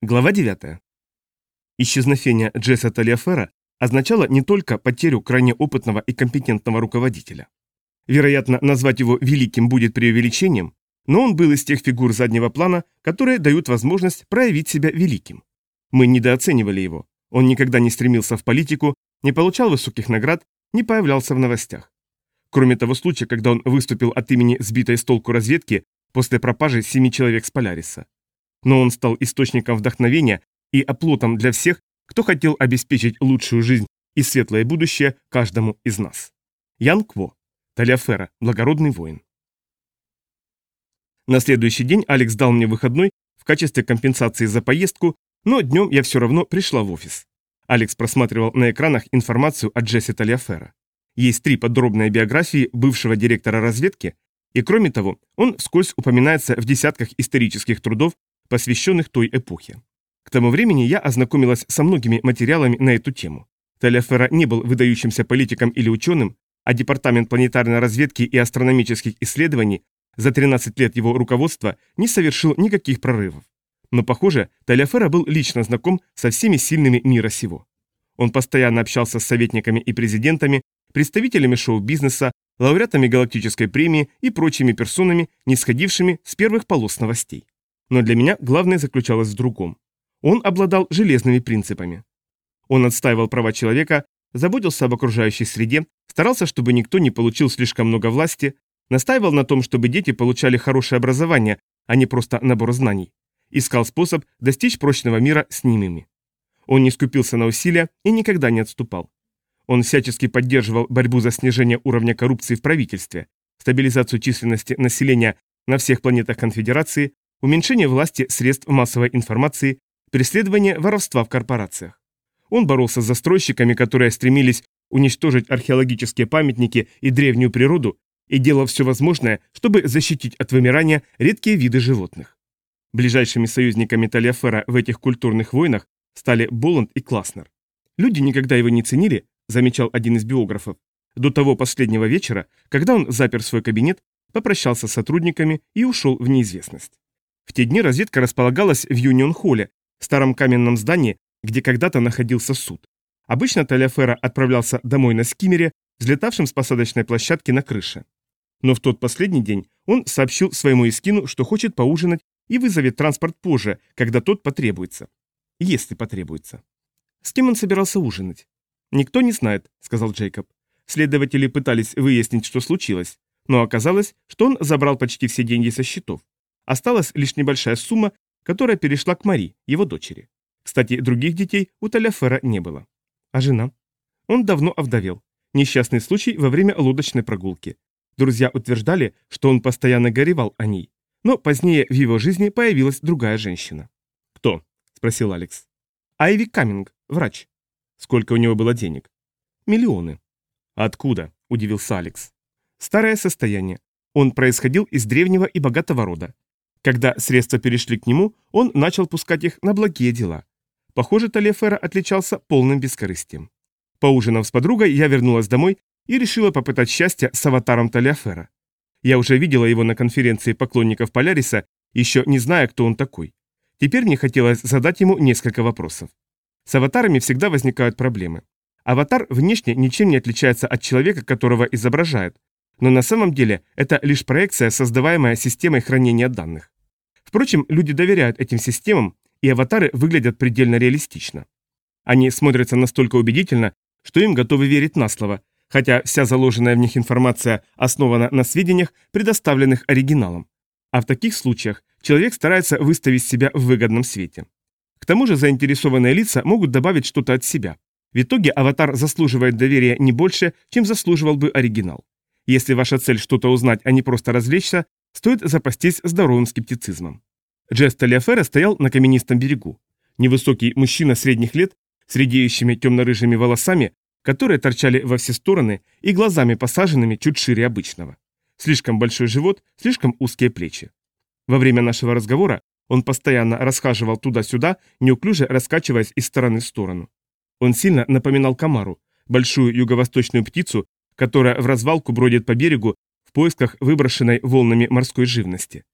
Глава 9. Исчезновение Джесса Талиафера означало не только потерю крайне опытного и компетентного руководителя. Вероятно, назвать его великим будет преувеличением, но он был из тех фигур заднего плана, которые дают возможность проявить себя великим. Мы недооценивали его. Он никогда не стремился в политику, не получал высоких наград, не появлялся в новостях. Кроме того случая, когда он выступил от имени сбитой с толку разведки после пропажи 7 человек с Поляриса. Но он стал источником вдохновения и оплотом для всех, кто хотел обеспечить лучшую жизнь и светлое будущее каждому из нас. Ян Кво, Талиафера, благородный воин. На следующий день Алекс дал мне выходной в качестве компенсации за поездку, но днем я все равно пришла в офис. Алекс просматривал на экранах информацию о Джессе Талиафера. Есть 3 подробные биографии бывшего директора разведки, и кроме того, он вскользь упоминается в десятках исторических трудов, посвященных той эпохе. К тому времени я ознакомилась со многими материалами на эту тему. Талиафера не был выдающимся политиком или ученым, а Департамент планетарной разведки и астрономических исследований за 13 лет его руководства не совершил никаких прорывов. Но, похоже, Талиафера был лично знаком со всеми сильными мира сего. Он постоянно общался с советниками и президентами, представителями шоу-бизнеса, лауреатами галактической премии и прочими персонами, не сходившими с первых полос новостей. Но для меня главное заключалось в другом. Он обладал железными принципами. Он отстаивал права человека, заботился об окружающей среде, старался, чтобы никто не получил слишком много власти, настаивал на том, чтобы дети получали хорошее образование, а не просто набор знаний. Искал способ достичь прочного мира с немыми. Он не скупился на усилия и никогда не отступал. Он всячески поддерживал борьбу за снижение уровня коррупции в правительстве, стабилизацию численности населения на всех планетах Конфедерации, уменьшение власти средств массовой информации, преследование воровства в корпорациях. Он боролся с застройщиками, которые стремились уничтожить археологические памятники и древнюю природу, и делал все возможное, чтобы защитить от вымирания редкие виды животных. Ближайшими союзниками Талиафера в этих культурных войнах стали Боланд и Класнер. Люди никогда его не ценили, замечал один из биографов, до того последнего вечера, когда он запер свой кабинет, попрощался с сотрудниками и ушел в неизвестность. В те дни разведка располагалась в Юнион-холле, старом каменном здании, где когда-то находился суд. Обычно Талиафера отправлялся домой на скиммере, взлетавшем с посадочной площадки на крыше. Но в тот последний день он сообщил своему Искину, что хочет поужинать и вызовет транспорт позже, когда тот потребуется. Если потребуется. С кем он собирался ужинать? «Никто не знает», — сказал Джейкоб. Следователи пытались выяснить, что случилось, но оказалось, что он забрал почти все деньги со счетов. Осталась лишь небольшая сумма, которая перешла к Мари, его дочери. Кстати, других детей у Талиафера не было. А жена? Он давно овдовел. Несчастный случай во время лодочной прогулки. Друзья утверждали, что он постоянно горевал о ней. Но позднее в его жизни появилась другая женщина. «Кто?» – спросил Алекс. «Айви Камминг, врач». «Сколько у него было денег?» «Миллионы». «Откуда?» – удивился Алекс. «Старое состояние. Он происходил из древнего и богатого рода. Когда средства перешли к нему, он начал пускать их на благие дела. Похоже, Талиафера отличался полным бескорыстием. Поужинав с подругой, я вернулась домой и решила попытать счастье с аватаром Талиафера. Я уже видела его на конференции поклонников Поляриса, еще не зная, кто он такой. Теперь мне хотелось задать ему несколько вопросов. С аватарами всегда возникают проблемы. Аватар внешне ничем не отличается от человека, которого изображают, но на самом деле это лишь проекция, создаваемая системой хранения данных. Впрочем, люди доверяют этим системам, и аватары выглядят предельно реалистично. Они смотрятся настолько убедительно, что им готовы верить на слово, хотя вся заложенная в них информация основана на сведениях, предоставленных оригиналом. А в таких случаях человек старается выставить себя в выгодном свете. К тому же заинтересованные лица могут добавить что-то от себя. В итоге аватар заслуживает доверия не больше, чем заслуживал бы оригинал. Если ваша цель что-то узнать, а не просто развлечься, стоит запастись здоровым скептицизмом. Джесс Талиафера стоял на каменистом берегу. Невысокий мужчина средних лет, с редеющими темно-рыжими волосами, которые торчали во все стороны, и глазами посаженными чуть шире обычного. Слишком большой живот, слишком узкие плечи. Во время нашего разговора он постоянно расхаживал туда-сюда, неуклюже раскачиваясь из стороны в сторону. Он сильно напоминал камару, большую юго-восточную птицу, которая в развалку бродит по берегу в поисках выброшенной волнами морской живности.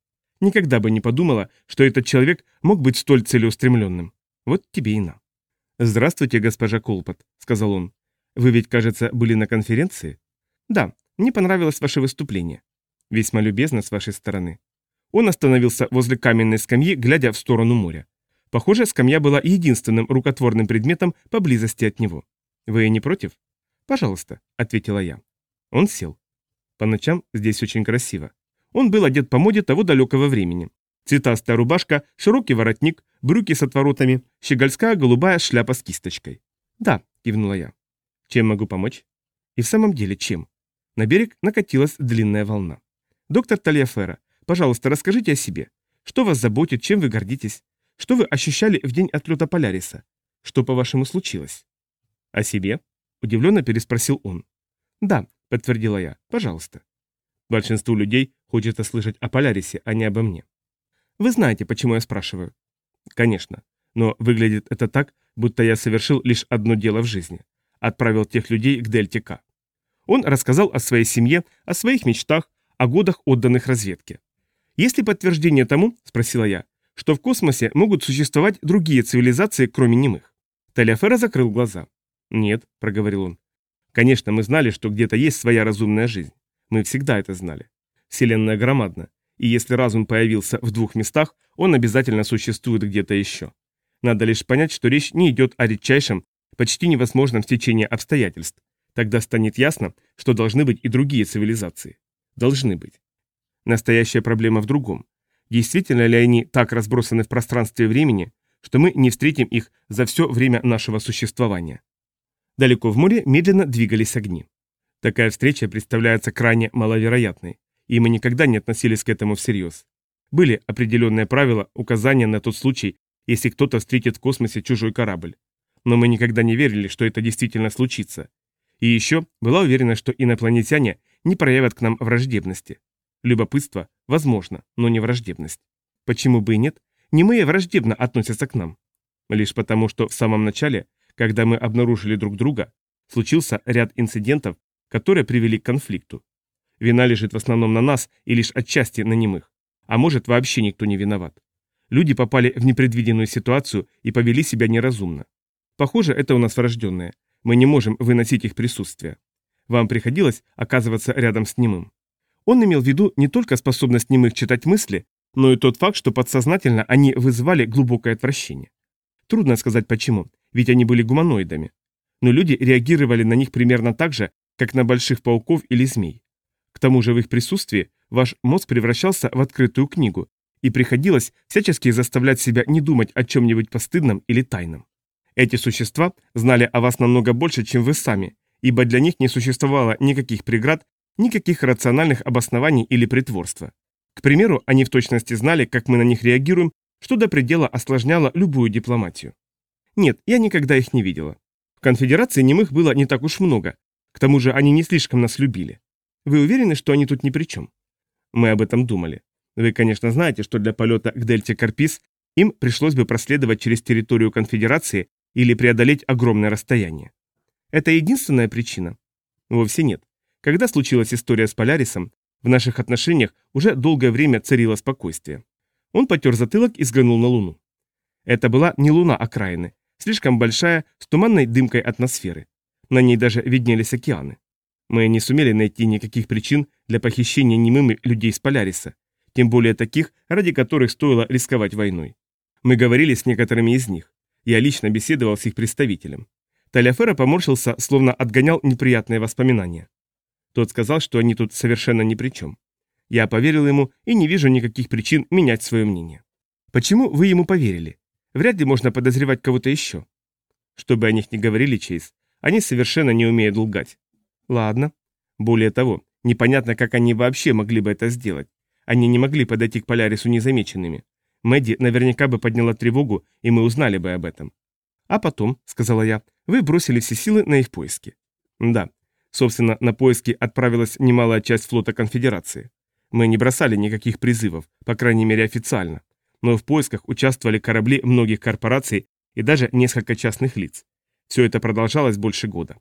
Никогда бы не подумала, что этот человек мог быть столь целеустремленным. Вот тебе и на. «Здравствуйте, госпожа Колпот», — сказал он. «Вы ведь, кажется, были на конференции?» «Да, мне понравилось ваше выступление. Весьма любезно с вашей стороны». Он остановился возле каменной скамьи, глядя в сторону моря. Похоже, скамья была единственным рукотворным предметом поблизости от него. «Вы не против?» «Пожалуйста», — ответила я. Он сел. По ночам здесь очень красиво. Он был одет по моде того далекого времени. Цветастая рубашка, широкий воротник, брюки с отворотами, щегольская голубая шляпа с кисточкой. «Да», — кивнула я. «Чем могу помочь?» И в самом деле, чем? На берег накатилась длинная волна. «Доктор Тальяферро, пожалуйста, расскажите о себе. Что вас заботит, чем вы гордитесь? Что вы ощущали в день отлета Поляриса? Что, по-вашему, случилось?» «О себе?» — удивленно переспросил он. «Да», — подтвердила я, — «пожалуйста». Большинству людей хочется слышать о Полярисе, а не обо мне. Вы знаете, почему я спрашиваю? Конечно. Но выглядит это так, будто я совершил лишь одно дело в жизни. Отправил тех людей к Дельте К. Он рассказал о своей семье, о своих мечтах, о годах, отданных разведке. «Есть ли подтверждение тому, — спросила я, — что в космосе могут существовать другие цивилизации, кроме немых?» Тальяферро закрыл глаза. «Нет», — проговорил он. «Конечно, мы знали, что где-то есть своя разумная жизнь. Мы всегда это знали. Вселенная громадна, и если разум появился в двух местах, он обязательно существует где-то еще. Надо лишь понять, что речь не идет о редчайшем, почти невозможном стечении обстоятельств. Тогда станет ясно, что должны быть и другие цивилизации. Должны быть. Настоящая проблема в другом. Действительно ли они так разбросаны в пространстве и времени, что мы не встретим их за все время нашего существования? Далеко в море медленно двигались огни. Такая встреча представляется крайне маловероятной, и мы никогда не относились к этому всерьез. Были определенные правила, указания на тот случай, если кто-то встретит в космосе чужой корабль. Но мы никогда не верили, что это действительно случится. И еще была уверена, что инопланетяне не проявят к нам враждебности. Любопытство возможно, но не враждебность. Почему бы и нет? Немые враждебно относятся к нам. Лишь потому, что в самом начале, когда мы обнаружили друг друга, случился ряд инцидентов, которые привели к конфликту. Вина лежит в основном на нас и лишь отчасти на немых. А может, вообще никто не виноват. Люди попали в непредвиденную ситуацию и повели себя неразумно. Похоже, это у нас врожденное. Мы не можем выносить их присутствие. Вам приходилось оказываться рядом с немым. Он имел в виду не только способность немых читать мысли, но и тот факт, что подсознательно они вызывали глубокое отвращение. Трудно сказать почему, ведь они были гуманоидами. Но люди реагировали на них примерно так же, как на больших пауков или змей. К тому же в их присутствии ваш мозг превращался в открытую книгу, и приходилось всячески заставлять себя не думать о чем-нибудь постыдном или тайном. Эти существа знали о вас намного больше, чем вы сами, ибо для них не существовало никаких преград, никаких рациональных обоснований или притворства. К примеру, они в точности знали, как мы на них реагируем, что до предела осложняло любую дипломатию. Нет, я никогда их не видела. В конфедерации немых было не так уж много, к тому же они не слишком нас любили. Вы уверены, что они тут ни при чем? Мы об этом думали. Вы, конечно, знаете, что для полета к дельте Карпис им пришлось бы проследовать через территорию конфедерации или преодолеть огромное расстояние. Это единственная причина? Вовсе нет. Когда случилась история с Полярисом, в наших отношениях уже долгое время царило спокойствие. Он потер затылок и взглянул на Луну. Это была не луна окраины, слишком большая, с туманной дымкой атмосферы. На ней даже виднелись океаны. Мы не сумели найти никаких причин для похищения немыми людей с Поляриса, тем более таких, ради которых стоило рисковать войной. Мы говорили с некоторыми из них. Я лично беседовал с их представителем. Тальяферро поморщился, словно отгонял неприятные воспоминания. Тот сказал, что они тут совершенно ни при чем. Я поверил ему и не вижу никаких причин менять свое мнение. Почему вы ему поверили? Вряд ли можно подозревать кого-то еще. Что бы о них ни говорили, Чейз, они совершенно не умеют лгать. Ладно. Более того, непонятно, как они вообще могли бы это сделать. Они не могли подойти к Полярису незамеченными. Мэдди наверняка бы подняла тревогу, и мы узнали бы об этом. А потом, сказала я, вы бросили все силы на их поиски. Да. Собственно, на поиски отправилась немалая часть флота Конфедерации. Мы не бросали никаких призывов, по крайней мере официально. Но в поисках участвовали корабли многих корпораций и даже несколько частных лиц. Все это продолжалось больше года.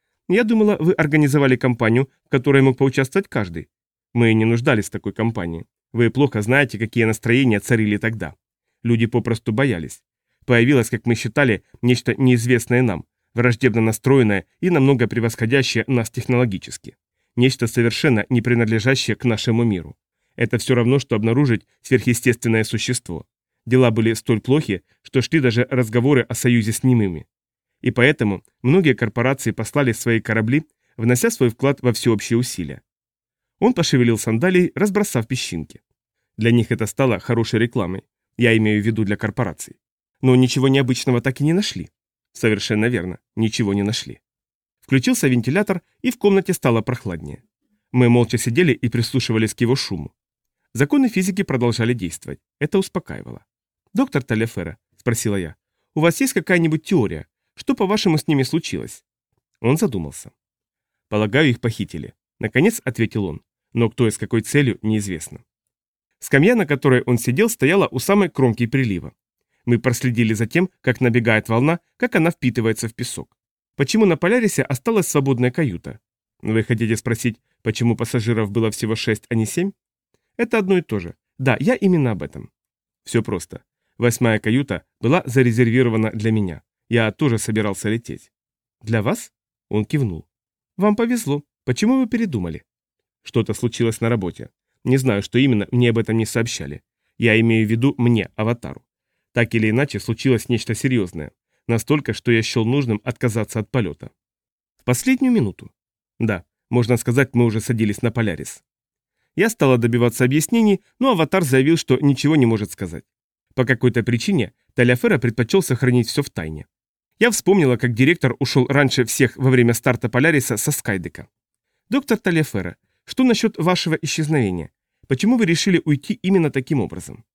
Я думала, вы организовали кампанию, в которой мог поучаствовать каждый. Мы не нуждались в такой кампании. Вы плохо знаете, какие настроения царили тогда. Люди попросту боялись. Появилось, как мы считали, нечто неизвестное нам, враждебно настроенное и намного превосходящее нас технологически. Нечто совершенно не принадлежащее к нашему миру. Это все равно, что обнаружить сверхъестественное существо. Дела были столь плохи, что шли даже разговоры о союзе с немыми. И поэтому многие корпорации послали свои корабли, внося свой вклад во всеобщие усилия. Он пошевелил сандалией, разбросав песчинки. Для них это стало хорошей рекламой. Я имею в виду для корпораций. Но ничего необычного так и не нашли. Совершенно верно, ничего не нашли. Включился вентилятор, и в комнате стало прохладнее. Мы молча сидели и прислушивались к его шуму. Законы физики продолжали действовать. Это успокаивало. «Доктор Талефера», — спросила я, — «у вас есть какая-нибудь теория? Что, по-вашему, с ними случилось?» Он задумался. «Полагаю, их похитили», — наконец ответил он. Но кто и с какой целью, неизвестно. Скамья, на которой он сидел, стояла у самой кромки прилива. Мы проследили за тем, как набегает волна, как она впитывается в песок. Почему на Полярисе осталась свободная каюта? Вы хотите спросить, почему пассажиров было всего 6, а не 7? Это одно и то же. Да, я именно об этом. Все просто. 8-я каюта была зарезервирована для меня. Я тоже собирался лететь. Для вас? Он кивнул. Вам повезло. Почему вы передумали? Что-то случилось на работе. Не знаю, что именно, мне об этом не сообщали. Я имею в виду мне, аватару. Так или иначе, случилось нечто серьезное. Настолько, что я счел нужным отказаться от полета. В последнюю минуту. Да, можно сказать, мы уже садились на Полярис. Я стала добиваться объяснений, но аватар заявил, что ничего не может сказать. По какой-то причине Талефера предпочел сохранить все в тайне. Я вспомнила, как директор ушел раньше всех во время старта Поляриса со Скайдека. «Доктор Талефера, что насчет вашего исчезновения? Почему вы решили уйти именно таким образом?»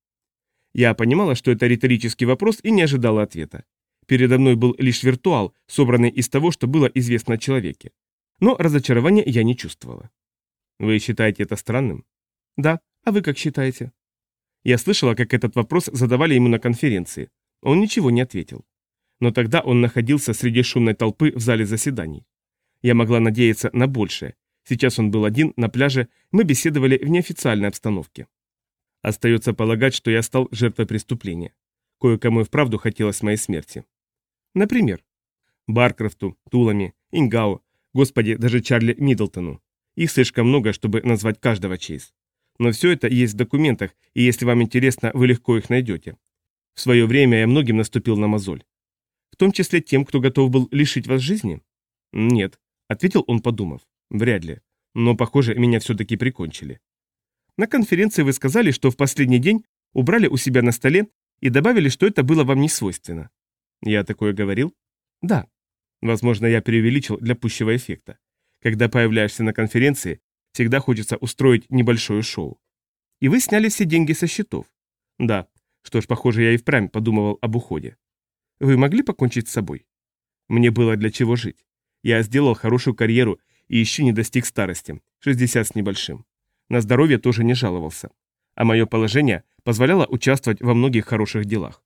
Я понимала, что это риторический вопрос, и не ожидала ответа. Передо мной был лишь виртуал, собранный из того, что было известно о человеке. Но разочарования я не чувствовала. «Вы считаете это странным?» «Да, а вы как считаете?» Я слышала, как этот вопрос задавали ему на конференции. Он ничего не ответил. Но тогда он находился среди шумной толпы в зале заседаний. Я могла надеяться на большее. Сейчас он был один на пляже, мы беседовали в неофициальной обстановке. Остается полагать, что я стал жертвой преступления. Кое-кому и вправду хотелось моей смерти. Например, Баркрафту, Тулами, Ингау, господи, даже Чарли Миддлтону. Их слишком много, чтобы назвать каждого, Чейз. Но все это есть в документах, и если вам интересно, вы легко их найдете. В свое время я многим наступил на мозоль. В том числе тем, кто готов был лишить вас жизни? Нет, ответил он, подумав. Вряд ли. Но, похоже, меня все-таки прикончили. На конференции вы сказали, что в последний день убрали у себя на столе и добавили, что это было вам не свойственно. Я такое говорил? Да. Возможно, я преувеличил для пущего эффекта. Когда появляешься на конференции, всегда хочется устроить небольшое шоу. И вы сняли все деньги со счетов? Да. Что ж, похоже, я и впрямь подумывал об уходе. Вы могли покончить с собой? Мне было для чего жить. Я сделал хорошую карьеру и еще не достиг старости, 60 с небольшим. На здоровье тоже не жаловался. А мое положение позволяло участвовать во многих хороших делах.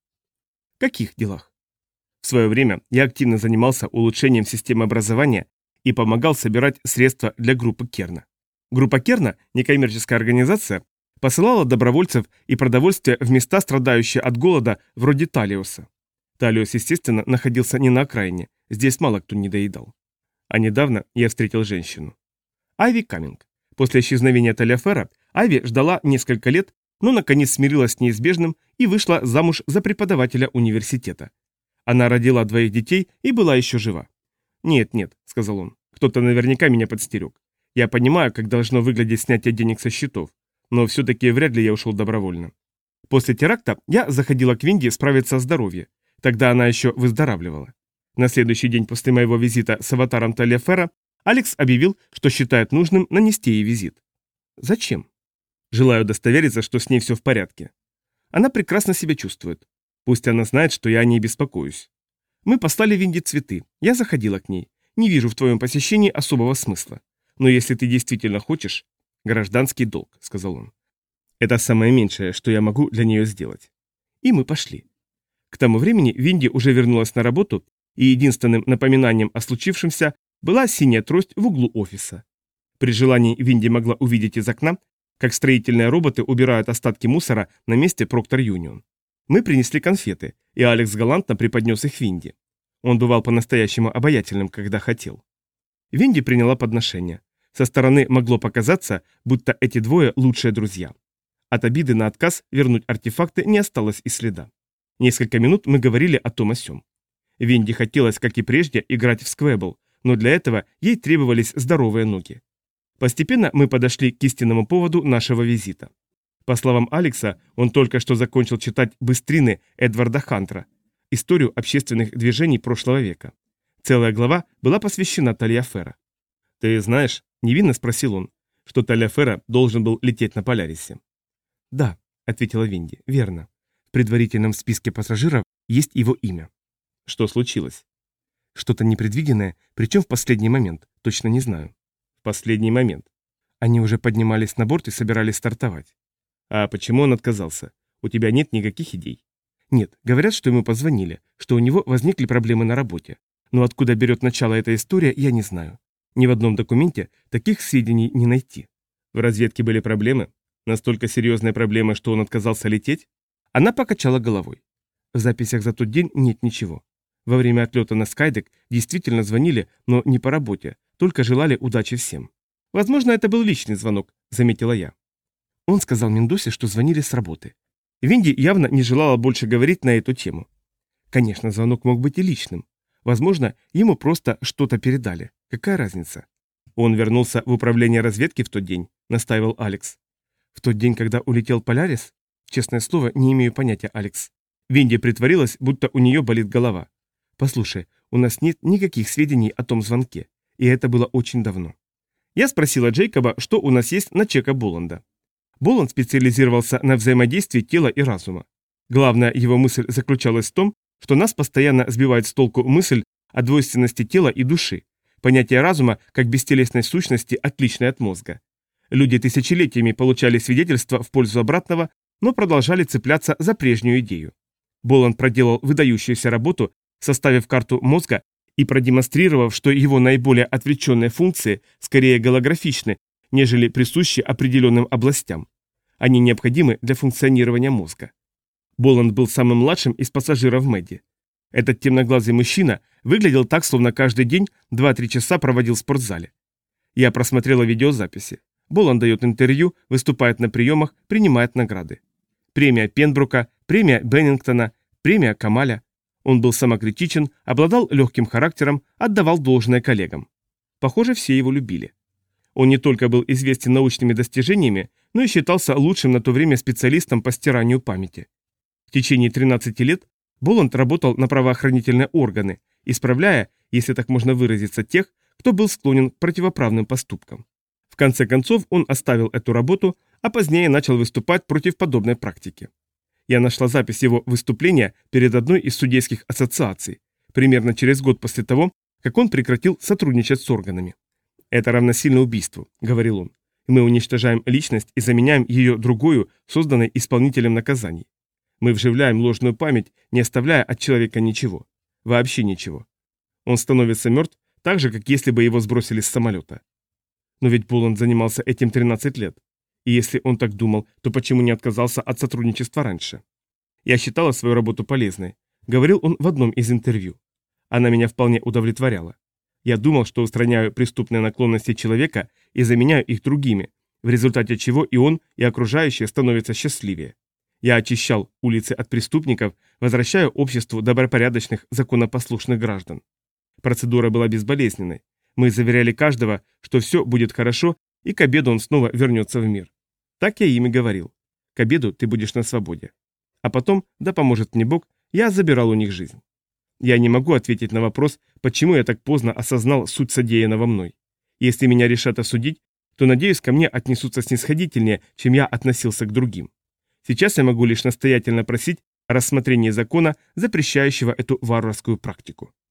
Каких делах? В свое время я активно занимался улучшением системы образования и помогал собирать средства для группы Керна. Группа Керна, некоммерческая организация, посылала добровольцев и продовольствие в места, страдающие от голода, вроде Талиоса. Талиос, естественно, находился не на окраине, здесь мало кто не доедал. А недавно я встретил женщину. Айви Каминг. После исчезновения Талефера Айви ждала несколько лет, но наконец смирилась с неизбежным и вышла замуж за преподавателя университета. Она родила 2 детей и была еще жива. «Нет, нет», — сказал он, — «кто-то наверняка меня подстерег. Я понимаю, как должно выглядеть снятие денег со счетов, но все-таки вряд ли я ушел добровольно. После теракта я заходила к Винди справиться о здоровье. Тогда она еще выздоравливала. На следующий день после моего визита с аватаром Талефера Алекс объявил, что считает нужным нанести ей визит. Зачем? Желаю удостовериться, что с ней все в порядке. Она прекрасно себя чувствует. Пусть она знает, что я о ней беспокоюсь. Мы послали Винди цветы. Я заходила к ней. Не вижу в твоем посещении особого смысла. Но если ты действительно хочешь... Гражданский долг, сказал он. Это самое меньшее, что я могу для нее сделать. И мы пошли. К тому времени Винди уже вернулась на работу, и единственным напоминанием о случившемся была синяя трость в углу офиса. При желании Винди могла увидеть из окна, как строительные роботы убирают остатки мусора на месте Procter Union. Мы принесли конфеты, и Алекс галантно преподнес их Винди. Он бывал по-настоящему обаятельным, когда хотел. Винди приняла подношение. Со стороны могло показаться, будто эти двое лучшие друзья. От обиды на отказ вернуть артефакты не осталось и следа. Несколько минут мы говорили о том о сём. Винди хотелось, как и прежде, играть в сквебл, но для этого ей требовались здоровые ноги. Постепенно мы подошли к истинному поводу нашего визита. По словам Алекса, он только что закончил читать «Быстрины» Эдварда Хантера, историю общественных движений прошлого века. Целая глава была посвящена Талиаферро. «Ты знаешь», — невинно спросил он, — «что Талиаферро должен был лететь на Полярисе?» «Да», — ответила Винди, — «верно. В предварительном списке пассажиров есть его имя». «Что случилось?» «Что-то непредвиденное, причем в последний момент, точно не знаю». «В последний момент?» Они уже поднимались на борт и собирались стартовать. «А почему он отказался? У тебя нет никаких идей?» «Нет, говорят, что ему позвонили, что у него возникли проблемы на работе. Но откуда берет начало эта история, я не знаю. Ни в одном документе таких сведений не найти». «В разведке были проблемы? Настолько серьезные проблемы, что он отказался лететь?» Она покачала головой. В записях за тот день нет ничего. Во время отлета на Скайдек действительно звонили, но не по работе, только желали удачи всем. «Возможно, это был личный звонок», — заметила я. Он сказал Мендосе, что звонили с работы. Винди явно не желала больше говорить на эту тему. Конечно, звонок мог быть и личным. Возможно, ему просто что-то передали. Какая разница? Он вернулся в управление разведки в тот день, настаивал Алекс. В тот день, когда улетел Полярис? Честное слово, не имею понятия, Алекс. Винди притворилась, будто у нее болит голова. Послушай, у нас нет никаких сведений о том звонке, и это было очень давно. Я спросила Джейкоба, что у нас есть на Чека Боланда. Боланд специализировался на взаимодействии тела и разума. Главная его мысль заключалась в том, что нас постоянно сбивает с толку мысль о двойственности тела и души, понятие разума как бестелесной сущности, отличной от мозга. Люди тысячелетиями получали свидетельства в пользу обратного, но продолжали цепляться за прежнюю идею. Боланд проделал выдающуюся работу, составив карту мозга и продемонстрировав, что его наиболее отвлеченные функции скорее голографичны, нежели присущи определенным областям. Они необходимы для функционирования мозга. Боланд был самым младшим из пассажиров Мэдди. Этот темноглазый мужчина выглядел так, словно каждый день 2-3 часа проводил в спортзале. Я просмотрела видеозаписи. Боланд дает интервью, выступает на приемах, принимает награды. Премия Пенбрука, премия Беннингтона, премия Камаля. Он был самокритичен, обладал легким характером, отдавал должное коллегам. Похоже, все его любили. Он не только был известен научными достижениями, но и считался лучшим на то время специалистом по стиранию памяти. В течение 13 лет Боланд работал на правоохранительные органы, исправляя, если так можно выразиться, тех, кто был склонен к противоправным поступкам. В конце концов он оставил эту работу, а позднее начал выступать против подобной практики. Я нашла запись его выступления перед одной из судейских ассоциаций, примерно через год после того, как он прекратил сотрудничать с органами. «Это равносильно убийству», — говорил он. «Мы уничтожаем личность и заменяем ее другую, созданной исполнителем наказаний. Мы вживляем ложную память, не оставляя от человека ничего. Вообще ничего. Он становится мертв, так же, как если бы его сбросили с самолета». Но ведь Боланд занимался этим 13 лет. И если он так думал, то почему не отказался от сотрудничества раньше? Я считала свою работу полезной, говорил он в одном из интервью. Она меня вполне удовлетворяла. Я думал, что устраняю преступные наклонности человека и заменяю их другими, в результате чего и он, и окружающие становятся счастливее. Я очищал улицы от преступников, возвращая обществу добропорядочных, законопослушных граждан. Процедура была безболезненной. Мы заверяли каждого, что все будет хорошо, и к обеду он снова вернется в мир. Так я им и говорил. К обеду ты будешь на свободе. А потом, да поможет мне Бог, я забирал у них жизнь. Я не могу ответить на вопрос, почему я так поздно осознал суть содеянного мной. Если меня решат осудить, то, надеюсь, ко мне отнесутся снисходительнее, чем я относился к другим. Сейчас я могу лишь настоятельно просить о рассмотрении закона, запрещающего эту варварскую практику.